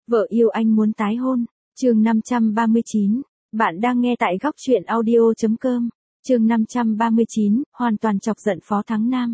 Vợ yêu anh muốn tái hôn. Chương 539. Bạn đang nghe tại góc truyện audio.com. Chương 539, hoàn toàn chọc giận Phó Thắng Nam.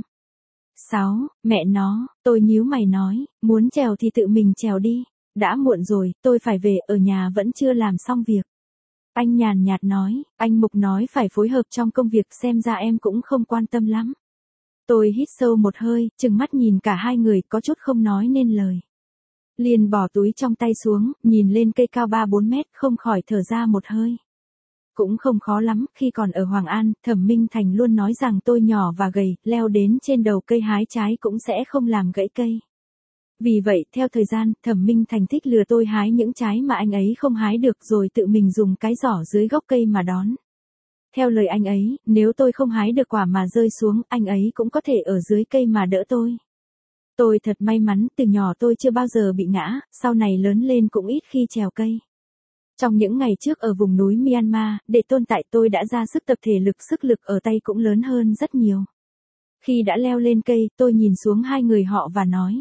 6. Mẹ nó, tôi nhíu mày nói, muốn trèo thì tự mình trèo đi. Đã muộn rồi, tôi phải về, ở nhà vẫn chưa làm xong việc. Anh nhàn nhạt nói, anh Mục nói phải phối hợp trong công việc, xem ra em cũng không quan tâm lắm. Tôi hít sâu một hơi, trừng mắt nhìn cả hai người, có chút không nói nên lời. Liền bỏ túi trong tay xuống, nhìn lên cây cao 3-4 mét, không khỏi thở ra một hơi. Cũng không khó lắm, khi còn ở Hoàng An, Thẩm Minh Thành luôn nói rằng tôi nhỏ và gầy, leo đến trên đầu cây hái trái cũng sẽ không làm gãy cây. Vì vậy, theo thời gian, Thẩm Minh Thành thích lừa tôi hái những trái mà anh ấy không hái được rồi tự mình dùng cái giỏ dưới gốc cây mà đón. Theo lời anh ấy, nếu tôi không hái được quả mà rơi xuống, anh ấy cũng có thể ở dưới cây mà đỡ tôi. Tôi thật may mắn, từ nhỏ tôi chưa bao giờ bị ngã, sau này lớn lên cũng ít khi trèo cây. Trong những ngày trước ở vùng núi Myanmar, để tồn tại tôi đã ra sức tập thể lực, sức lực ở tay cũng lớn hơn rất nhiều. Khi đã leo lên cây, tôi nhìn xuống hai người họ và nói.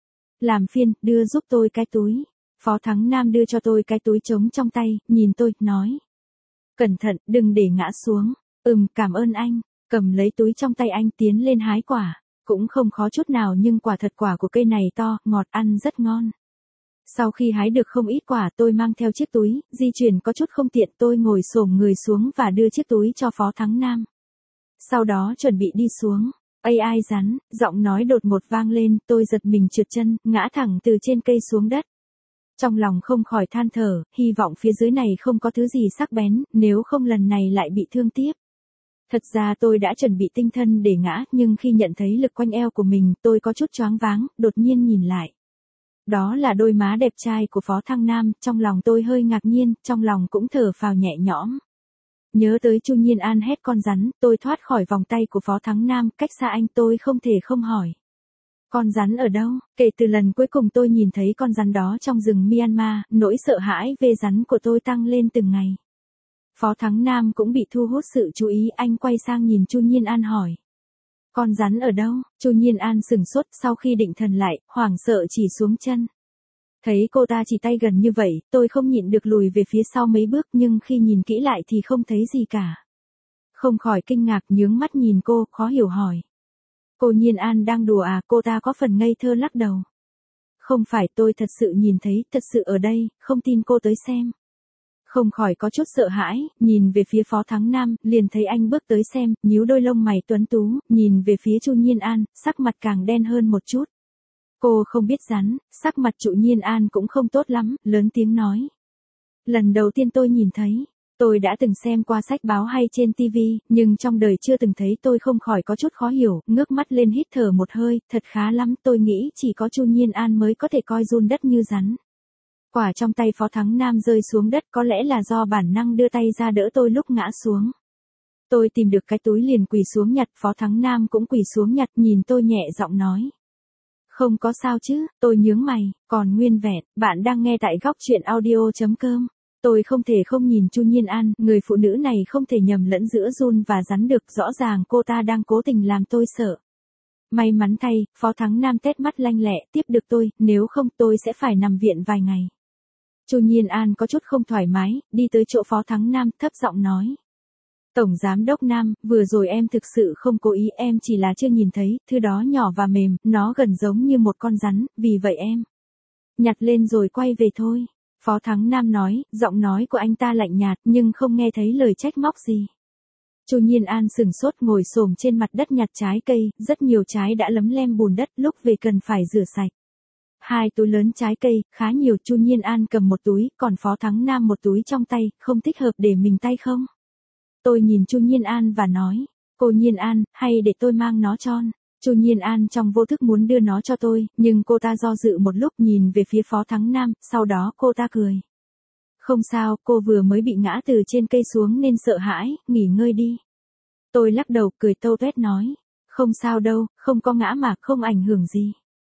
Làm phiền, đưa giúp tôi cái túi. Phó Thắng Nam đưa cho tôi cái túi trống trong tay, nhìn tôi, nói. Cẩn thận, đừng để ngã xuống. Cảm ơn anh. Cầm lấy túi trong tay anh tiến lên hái quả. Cũng không khó chút nào nhưng quả thật quả của cây này to, ngọt, ăn rất ngon. Sau khi hái được không ít quả tôi mang theo chiếc túi, di chuyển có chút không tiện, tôi ngồi xổm người xuống và đưa chiếc túi cho Phó Thắng Nam. Sau đó chuẩn bị đi xuống. Ai rắn, giọng nói đột ngột vang lên, tôi giật mình trượt chân, ngã thẳng từ trên cây xuống đất. Trong lòng không khỏi than thở, hy vọng phía dưới này không có thứ gì sắc bén, nếu không lần này lại bị thương tiếp. Thật ra tôi đã chuẩn bị tinh thần để ngã, nhưng khi nhận thấy lực quanh eo của mình, tôi có chút choáng váng, đột nhiên nhìn lại. Đó là đôi má đẹp trai của Phó Thắng Nam, trong lòng tôi hơi ngạc nhiên, trong lòng cũng thở phào nhẹ nhõm. Nhớ tới Chu Nhiên An hét con rắn, tôi thoát khỏi vòng tay của Phó Thắng Nam, cách xa anh tôi không thể không hỏi. Con rắn ở đâu? Kể từ lần cuối cùng tôi nhìn thấy con rắn đó trong rừng Myanmar, nỗi sợ hãi về rắn của tôi tăng lên từng ngày. Phó Thắng Nam cũng bị thu hút sự chú ý, anh quay sang nhìn Chu Nhiên An hỏi. Con rắn ở đâu? Chu Nhiên An sửng sốt, sau khi định thần lại, hoảng sợ chỉ xuống chân. Thấy cô ta chỉ tay gần như vậy, tôi không nhịn được lùi về phía sau mấy bước, nhưng khi nhìn kỹ lại thì không thấy gì cả. Không khỏi kinh ngạc, nhướng mắt nhìn cô, khó hiểu hỏi. Cô Nhiên An đang đùa à? Cô ta có phần ngây thơ lắc đầu. Không phải, tôi thật sự nhìn thấy, thật sự ở đây, không tin cô tới xem. Không khỏi có chút sợ hãi, nhìn về phía Phó Thắng Nam, liền thấy anh bước tới xem, nhíu đôi lông mày tuấn tú, nhìn về phía Chu Nhiên An, sắc mặt càng đen hơn một chút. Cô không biết rắn, sắc mặt Chu Nhiên An cũng không tốt lắm, lớn tiếng nói. Lần đầu tiên tôi nhìn thấy, tôi đã từng xem qua sách báo hay trên TV, nhưng trong đời chưa từng thấy, tôi không khỏi có chút khó hiểu, ngước mắt lên hít thở một hơi, thật khá lắm, tôi nghĩ chỉ có Chu Nhiên An mới có thể coi giun đất như rắn. Quả trong tay Phó Thắng Nam rơi xuống đất, có lẽ là do bản năng đưa tay ra đỡ tôi lúc ngã xuống. Tôi tìm được cái túi liền quỳ xuống nhặt, Phó Thắng Nam cũng quỳ xuống nhặt, nhìn tôi nhẹ giọng nói. Không có sao chứ? Tôi nhướng mày, còn nguyên vẹn. Bạn đang nghe tại góc truyện audio.com. Tôi không thể không nhìn Chu Nhiên An, người phụ nữ này không thể nhầm lẫn giữa giun và rắn được, rõ ràng cô ta đang cố tình làm tôi sợ. May mắn thay, Phó Thắng Nam tét mắt lanh lẹ, tiếp được tôi, nếu không tôi sẽ phải nằm viện vài ngày. Chu Nhiên An có chút không thoải mái, đi tới chỗ Phó Thắng Nam, thấp giọng nói. Tổng Giám đốc Nam, vừa rồi em thực sự không cố ý, em chỉ là chưa nhìn thấy, thứ đó nhỏ và mềm, nó gần giống như một con rắn, vì vậy em nhặt lên rồi quay về thôi. Phó Thắng Nam nói, giọng nói của anh ta lạnh nhạt, nhưng không nghe thấy lời trách móc gì. Chu Nhiên An sừng sốt, ngồi xổm trên mặt đất nhặt trái cây, rất nhiều trái đã lấm lem bùn đất, lúc về cần phải rửa sạch. 2 túi lớn trái cây, khá nhiều. Chu Nhiên An cầm một túi, còn Phó Thắng Nam một túi trong tay, không thích hợp để mình tay không? Tôi nhìn Chu Nhiên An và nói, cô Nhiên An, hay để tôi mang nó cho. Chu Nhiên An trong vô thức muốn đưa nó cho tôi, nhưng cô ta do dự một lúc, nhìn về phía Phó Thắng Nam, sau đó cô ta cười. Không sao, cô vừa mới bị ngã từ trên cây xuống nên sợ hãi, nghỉ ngơi đi. Tôi lắc đầu, cười tâu tuét nói, không sao đâu, không có ngã mà, không ảnh hưởng gì.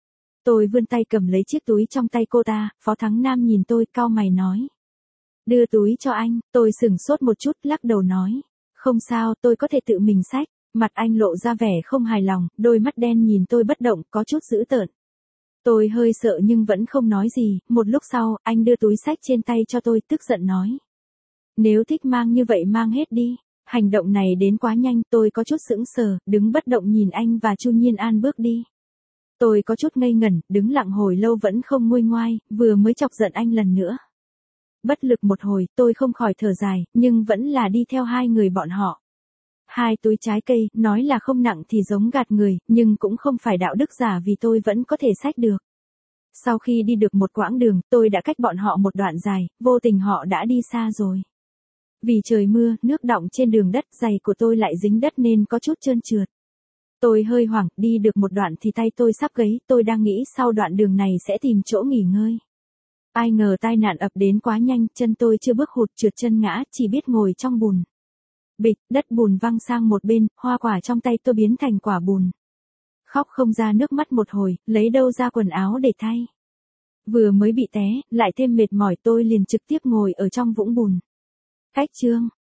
Tôi vươn tay cầm lấy chiếc túi trong tay cô ta, Phó Thắng Nam nhìn tôi, cau mày nói. Đưa túi cho anh, tôi sửng sốt một chút, lắc đầu nói. Không sao, tôi có thể tự mình xách. Mặt anh lộ ra vẻ không hài lòng, đôi mắt đen nhìn tôi bất động, có chút dữ tợn. Tôi hơi sợ nhưng vẫn không nói gì, một lúc sau, anh đưa túi xách trên tay cho tôi, tức giận nói. Nếu thích mang như vậy mang hết đi. Hành động này đến quá nhanh, tôi có chút sững sờ, đứng bất động nhìn anh và Chu Nhiên An bước đi. Tôi có chút ngây ngẩn, đứng lặng hồi lâu vẫn không nguôi ngoai, vừa mới chọc giận anh lần nữa. Bất lực một hồi, tôi không khỏi thở dài, nhưng vẫn là đi theo hai người bọn họ. Hai túi trái cây, nói là không nặng thì giống gạt người, nhưng cũng không phải đạo đức giả vì tôi vẫn có thể xách được. Sau khi đi được một quãng đường, tôi đã cách bọn họ một đoạn dài, vô tình họ đã đi xa rồi. Vì trời mưa, nước đọng trên đường đất, giày của tôi lại dính đất nên có chút trơn trượt. Tôi hơi hoảng, đi được một đoạn thì tay tôi sắp gãy, tôi đang nghĩ sau đoạn đường này sẽ tìm chỗ nghỉ ngơi. Ai ngờ tai nạn ập đến quá nhanh, chân tôi chưa bước hụt trượt chân ngã, chỉ biết ngồi trong bùn. Bịch, đất bùn văng sang một bên, hoa quả trong tay tôi biến thành quả bùn. Khóc không ra nước mắt một hồi, lấy đâu ra quần áo để thay. Vừa mới bị té, lại thêm mệt mỏi tôi liền trực tiếp ngồi ở trong vũng bùn. Cách chương